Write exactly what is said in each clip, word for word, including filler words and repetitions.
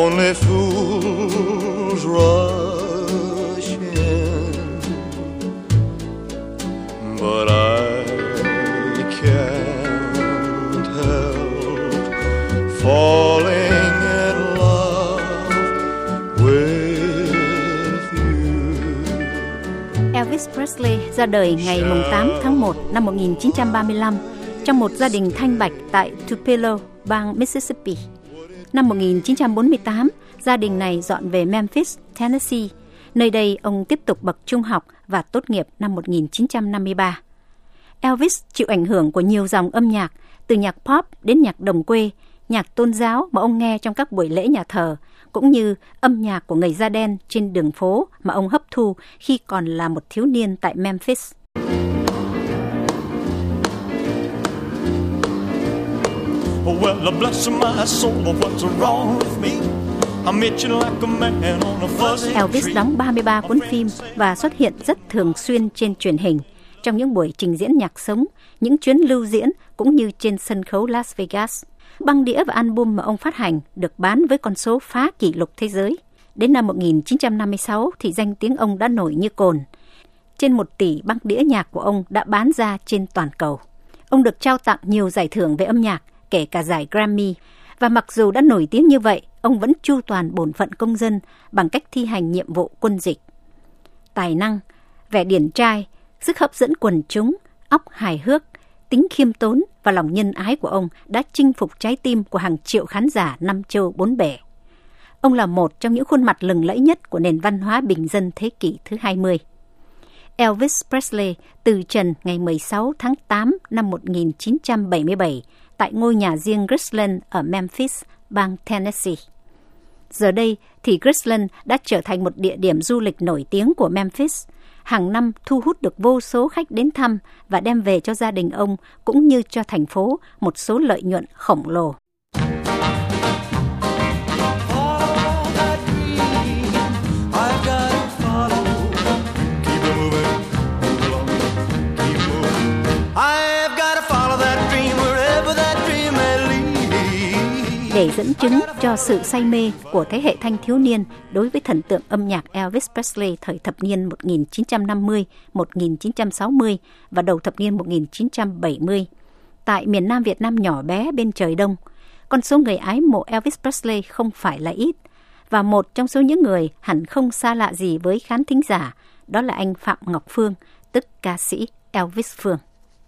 Only fools rush in, but I can't help falling in love with you. Elvis Presley ra đời ngày tám tháng một năm một nghìn chín trăm ba mươi lăm trong một gia đình thanh bạch tại Tupelo, bang Mississippi. Năm một nghìn chín trăm bốn mươi tám, gia đình này dọn về Memphis, Tennessee. Nơi đây ông tiếp tục bậc trung học và tốt nghiệp năm một nghìn chín trăm năm mươi ba. Elvis chịu ảnh hưởng của nhiều dòng âm nhạc, từ nhạc pop đến nhạc đồng quê, nhạc tôn giáo mà ông nghe trong các buổi lễ nhà thờ, cũng như âm nhạc của người da đen trên đường phố mà ông hấp thu khi còn là một thiếu niên tại Memphis. Well, bless my soul, what's wrong with me? I'm itching like a man on a fuzzy tree. Elvis đóng ba mươi ba cuốn phim và xuất hiện rất thường xuyên trên truyền hình, trong những buổi trình diễn nhạc sống, những chuyến lưu diễn cũng như trên sân khấu Las Vegas. Băng đĩa và album mà ông phát hành được bán với con số phá kỷ lục thế giới. Đến năm một nghìn chín trăm năm mươi sáu thì danh tiếng ông đã nổi như cồn. Trên một tỷ băng đĩa nhạc của ông đã bán ra trên toàn cầu. Ông được trao tặng nhiều giải thưởng về âm nhạc, kể cả giải Grammy. Và mặc dù đã nổi tiếng như vậy, ông vẫn chu toàn bổn phận công dân bằng cách thi hành nhiệm vụ quân dịch. Tài năng, vẻ điển trai, sức hấp dẫn quần chúng, óc hài hước, tính khiêm tốn và lòng nhân ái của ông đã chinh phục trái tim của hàng triệu khán giả năm châu bốn bể. Ông là một trong những khuôn mặt lừng lẫy nhất của nền văn hóa bình dân thế kỷ thứ hai mươi. Elvis Presley từ trần ngày mười sáu tháng tám năm một nghìn chín trăm bảy mươi bảy tại ngôi nhà riêng Graceland ở Memphis, bang Tennessee. Giờ đây thì Graceland đã trở thành một địa điểm du lịch nổi tiếng của Memphis. Hàng năm thu hút được vô số khách đến thăm và đem về cho gia đình ông cũng như cho thành phố một số lợi nhuận khổng lồ. Để dẫn chứng cho sự say mê của thế hệ thanh thiếu niên đối với thần tượng âm nhạc Elvis Presley thời thập niên một nghìn chín trăm năm mươi, một nghìn chín trăm sáu mươi và đầu thập niên một nghìn chín trăm bảy mươi, tại miền Nam Việt Nam nhỏ bé bên trời Đông, con số người ái mộ Elvis Presley không phải là ít. Và một trong số những người hẳn không xa lạ gì với khán thính giả, đó là anh Phạm Ngọc Phương, tức ca sĩ Elvis Phương.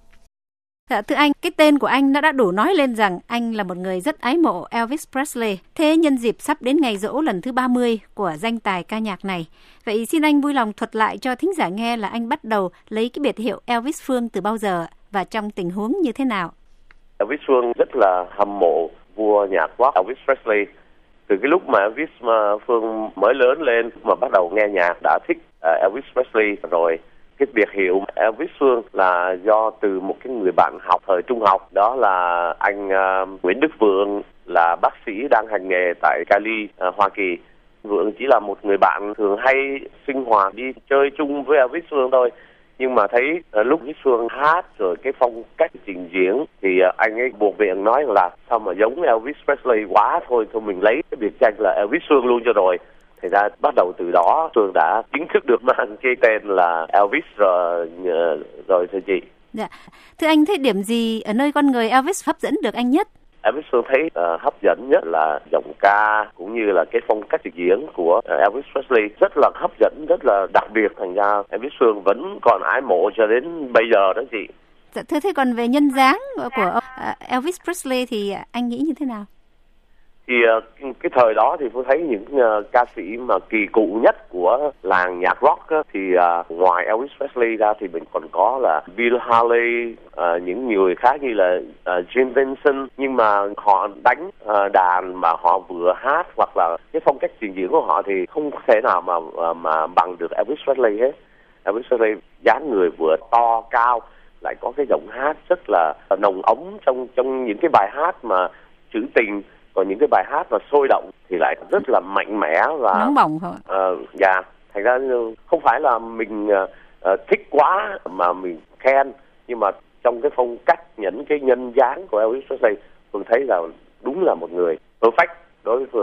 Dạ, thưa anh, cái tên của anh đã đã đủ nói lên rằng anh là một người rất ái mộ Elvis Presley. Thế nhân dịp sắp đến ngày giỗ lần thứ ba mươi của danh tài ca nhạc này, vậy xin anh vui lòng thuật lại cho thính giả nghe là anh bắt đầu lấy cái biệt hiệu Elvis Phương từ bao giờ và trong tình huống như thế nào? Elvis Phương rất là hâm mộ vua nhạc rock Elvis Presley. Từ cái lúc mà Elvis Phương mới lớn lên mà bắt đầu nghe nhạc đã thích Elvis Presley rồi. Cái biệt hiệu Elvis Phương là do từ một cái người bạn học thời trung học, đó là anh uh, Nguyễn Đức Vượng, là bác sĩ đang hành nghề tại Cali, uh, Hoa Kỳ. Vượng chỉ là một người bạn thường hay sinh hoạt đi chơi chung với Elvis Phương thôi. Nhưng mà thấy uh, lúc Elvis Phương hát rồi cái phong cách trình diễn thì uh, anh ấy buộc miệng nói là sao mà giống Elvis Presley quá, thôi thôi mình lấy cái biệt danh là Elvis Phương luôn cho rồi. Thì ra bắt đầu từ đó Phương đã chính thức được mang cái tên là Elvis rồi, rồi thưa chị. Dạ. Thưa anh, thấy điểm gì ở nơi con người Elvis hấp dẫn được anh nhất? Elvis Phương thấy uh, hấp dẫn nhất là giọng ca cũng như là cái phong cách trình diễn của uh, Elvis Presley rất là hấp dẫn, rất là đặc biệt. Thành ra Elvis Phương vẫn còn ái mộ cho đến bây giờ đó chị. Dạ, thưa thế còn về nhân dáng của uh, Elvis Presley thì anh nghĩ như thế nào? Thì uh, cái thời đó thì tôi thấy những uh, ca sĩ mà kỳ cựu nhất của làng nhạc rock á, thì uh, ngoài Elvis Presley ra thì mình còn có là Bill Haley, uh, những người khác như là uh, Jim Vincent, nhưng mà họ đánh uh, đàn mà họ vừa hát hoặc là cái phong cách trình diễn của họ thì không thể nào mà uh, mà bằng được Elvis Presley hết. Elvis Presley dáng người vừa to cao, lại có cái giọng hát rất là nồng ấm trong trong những cái bài hát mà trữ tình. Còn những cái bài hát mà sôi động thì lại rất là mạnh mẽ và nóng bỏng hả? Ờ, dạ, thành ra không phải là mình uh, thích quá mà mình khen, nhưng mà trong cái phong cách, những cái nhân dáng của Elvis Presley, Phương thấy là đúng là một người perfect đối với Phương.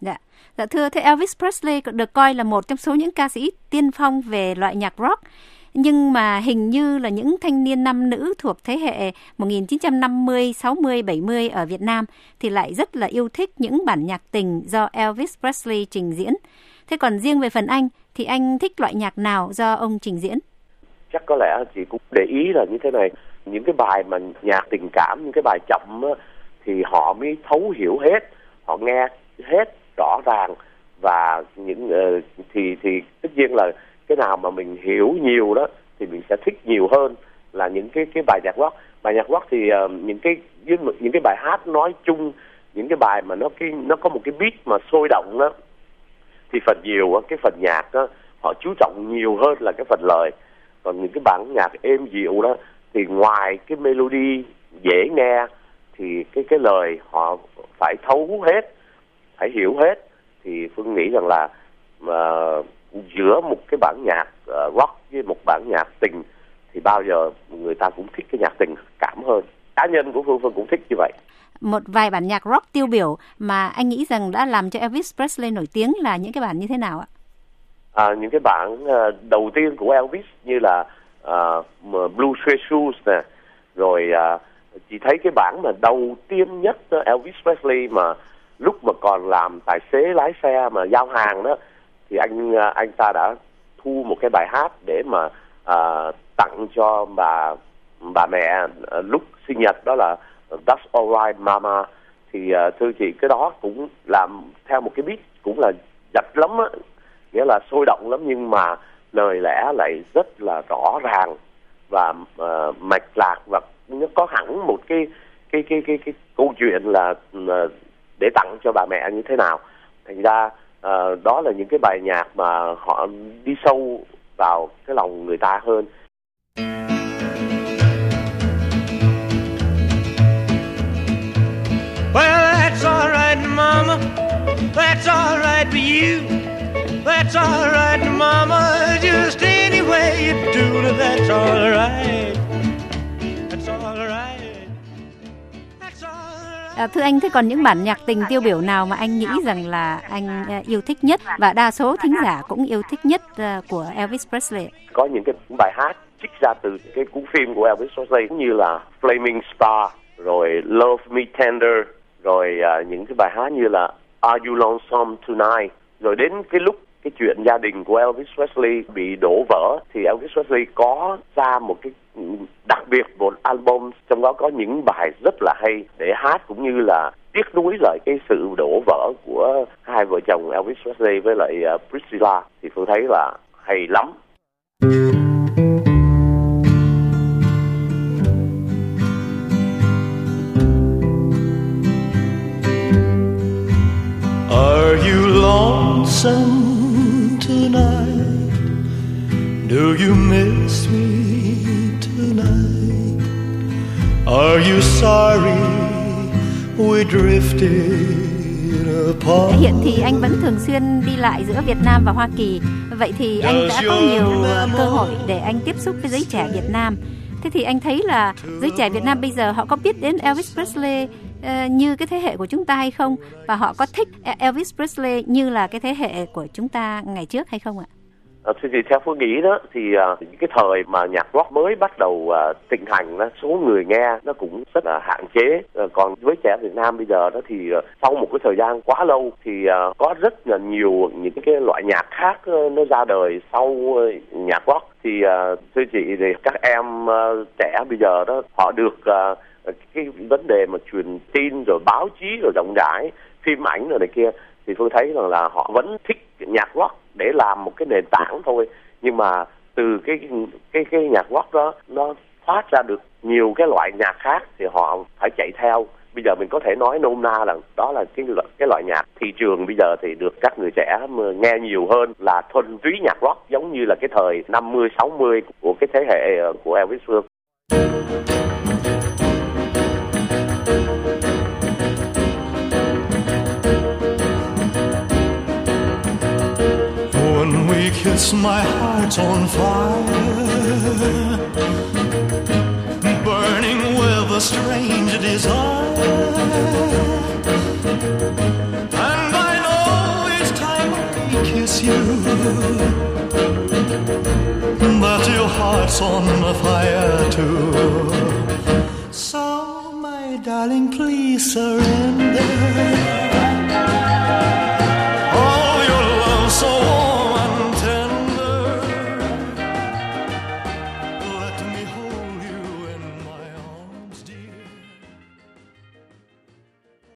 Dạ. Dạ thưa, thế Elvis Presley được coi là một trong số những ca sĩ tiên phong về loại nhạc rock. Nhưng mà hình như là những thanh niên nam nữ thuộc thế hệ một nghìn chín trăm năm mươi, sáu mươi, bảy mươi ở Việt Nam thì lại rất là yêu thích những bản nhạc tình do Elvis Presley trình diễn. Thế còn riêng về phần anh thì anh thích loại nhạc nào do ông trình diễn? Chắc có lẽ chị cũng để ý là như thế này. Những cái bài mà nhạc tình cảm, những cái bài chậm á, thì họ mới thấu hiểu hết, họ nghe hết rõ ràng. Và những uh, thì thì tất nhiên là cái nào mà mình hiểu nhiều đó thì mình sẽ thích nhiều hơn là những cái cái bài nhạc rock. Bài nhạc rock thì uh, những cái những cái bài hát nói chung, những cái bài mà nó cái nó có một cái beat mà sôi động đó, thì phần nhiều á, cái phần nhạc đó họ chú trọng nhiều hơn là cái phần lời. Còn những cái bản nhạc êm dịu đó thì ngoài cái melody dễ nghe thì cái cái lời họ phải thấu hết, phải hiểu hết. Thì Phương nghĩ rằng là mà giữa một cái bản nhạc uh, rock với một bản nhạc tình thì bao giờ người ta cũng thích cái nhạc tình cảm hơn. Cá nhân của Phương Phương cũng thích như vậy. Một vài bản nhạc rock tiêu biểu mà anh nghĩ rằng đã làm cho Elvis Presley nổi tiếng là những cái bản như thế nào ạ? À, những cái bản uh, đầu tiên của Elvis như là uh, Blue Suede Shoes nè, rồi uh, chị thấy cái bản mà đầu tiên nhất uh, Elvis Presley mà lúc mà còn làm tài xế lái xe mà giao hàng đó, thì anh uh, anh ta đã thu một cái bài hát để mà uh, tặng cho bà bà mẹ uh, lúc sinh nhật, đó là That's Alright Mama. Thì uh, thưa chị, cái đó cũng làm theo một cái beat cũng là giật lắm á, nghĩa là sôi động lắm, nhưng mà lời lẽ lại rất là rõ ràng và uh, mạch lạc, và nó có hẳn một cái cái cái cái cái câu chuyện là uh, để tặng cho bà mẹ như thế nào. Thành ra uh, đó là những cái bài nhạc mà họ đi sâu vào cái lòng người ta hơn. Well, that's all right, Mama. That's all right for you. That's all right, Mama. Just any way you do it, that's all right. That's all right. That's all right. À, thưa anh, thế còn những bản nhạc tình tiêu biểu nào mà anh nghĩ rằng là anh yêu thích nhất và đa số thính giả cũng yêu thích nhất của Elvis Presley? Có những cái bài hát trích ra từ cái cuốn phim của Elvis Presley như là Flaming Star, rồi Love Me Tender, rồi uh, những cái bài hát như là Are You Lonesome Tonight. Rồi đến cái lúc cái chuyện gia đình của Elvis Presley bị đổ vỡ thì Elvis Presley có ra một cái đặc biệt một album, trong đó có những bài rất là hay để hát, cũng như là tiếc nuối lại cái sự đổ vỡ của hai vợ chồng Elvis Presley với lại uh, Priscilla. Thì tôi thấy là hay lắm. Are you lonesome tonight? Do you miss me tonight? Are you sorry we drifted apart? Hiện thì anh vẫn thường xuyên đi lại giữa Việt Nam và Hoa Kỳ. Vậy thì anh đã có nhiều cơ hội để anh tiếp xúc với giới trẻ Việt Nam. Thế thì anh thấy là giới trẻ Việt Nam bây giờ họ có biết đến Elvis Presley uh, như cái thế hệ của chúng ta hay không? Và họ có thích Elvis Presley như là cái thế hệ của chúng ta ngày trước hay không ạ? À, thì theo Phương nghĩ đó thì uh, cái thời mà nhạc rock mới bắt đầu uh, thịnh hành đó, số người nghe nó cũng rất là hạn chế. Uh, còn với trẻ Việt Nam bây giờ đó thì uh, sau một cái thời gian quá lâu thì uh, có rất là nhiều những cái loại nhạc khác uh, nó ra đời sau uh, nhạc rock. Thì uh, thưa chị, thì các em uh, trẻ bây giờ đó họ được uh, cái vấn đề mà truyền tin rồi báo chí rồi rộng rãi, phim ảnh rồi này kia, thì Phương thấy rằng là họ vẫn thích nhạc rock để làm một cái nền tảng thôi, nhưng mà từ cái cái cái nhạc rock đó nó phát ra được nhiều cái loại nhạc khác thì họ phải chạy theo. Bây giờ mình có thể nói nôm na là đó là cái cái loại nhạc thị trường bây giờ thì được các người trẻ nghe nhiều hơn là thuần túy nhạc rock, giống như là cái thời năm mươi sáu mươi của cái thế hệ của Elvis Phương. When we kiss, my heart's on fire, burning with a strange desire, and I know heart's on fire too. So, my darling, please surrender.